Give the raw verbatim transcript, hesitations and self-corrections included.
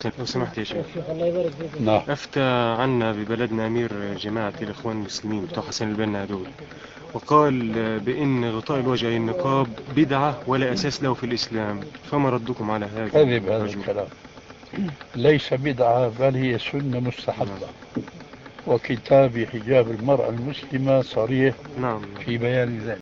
لو سمحت يا شيخ. شيخ الله يبارك فيك. نعم. أفتى عنا ببلدنا أمير جماعة الإخوان المسلمين بتوع حسن البنا هذول، وقال بإن غطاء الوجه النقاب بدعة ولا أساس له في الإسلام، فما ردكم على هذا كذب هذا الرجل؟ الكلام، ليس بدعة بل هي سنة مستحبة. نعم. وكتاب حجاب المرأة المسلمة صريح نعم. في بيان ذلك.